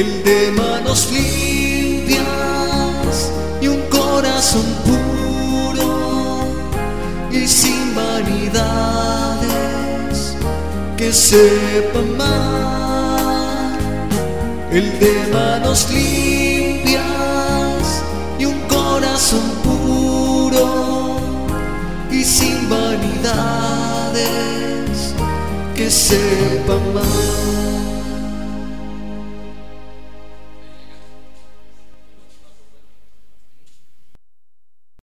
el de manos limpias y un corazón puro y sin vanidades, que sepa amar. El de manos limpias y un corazón puro y sin vanidades, que sepa amar.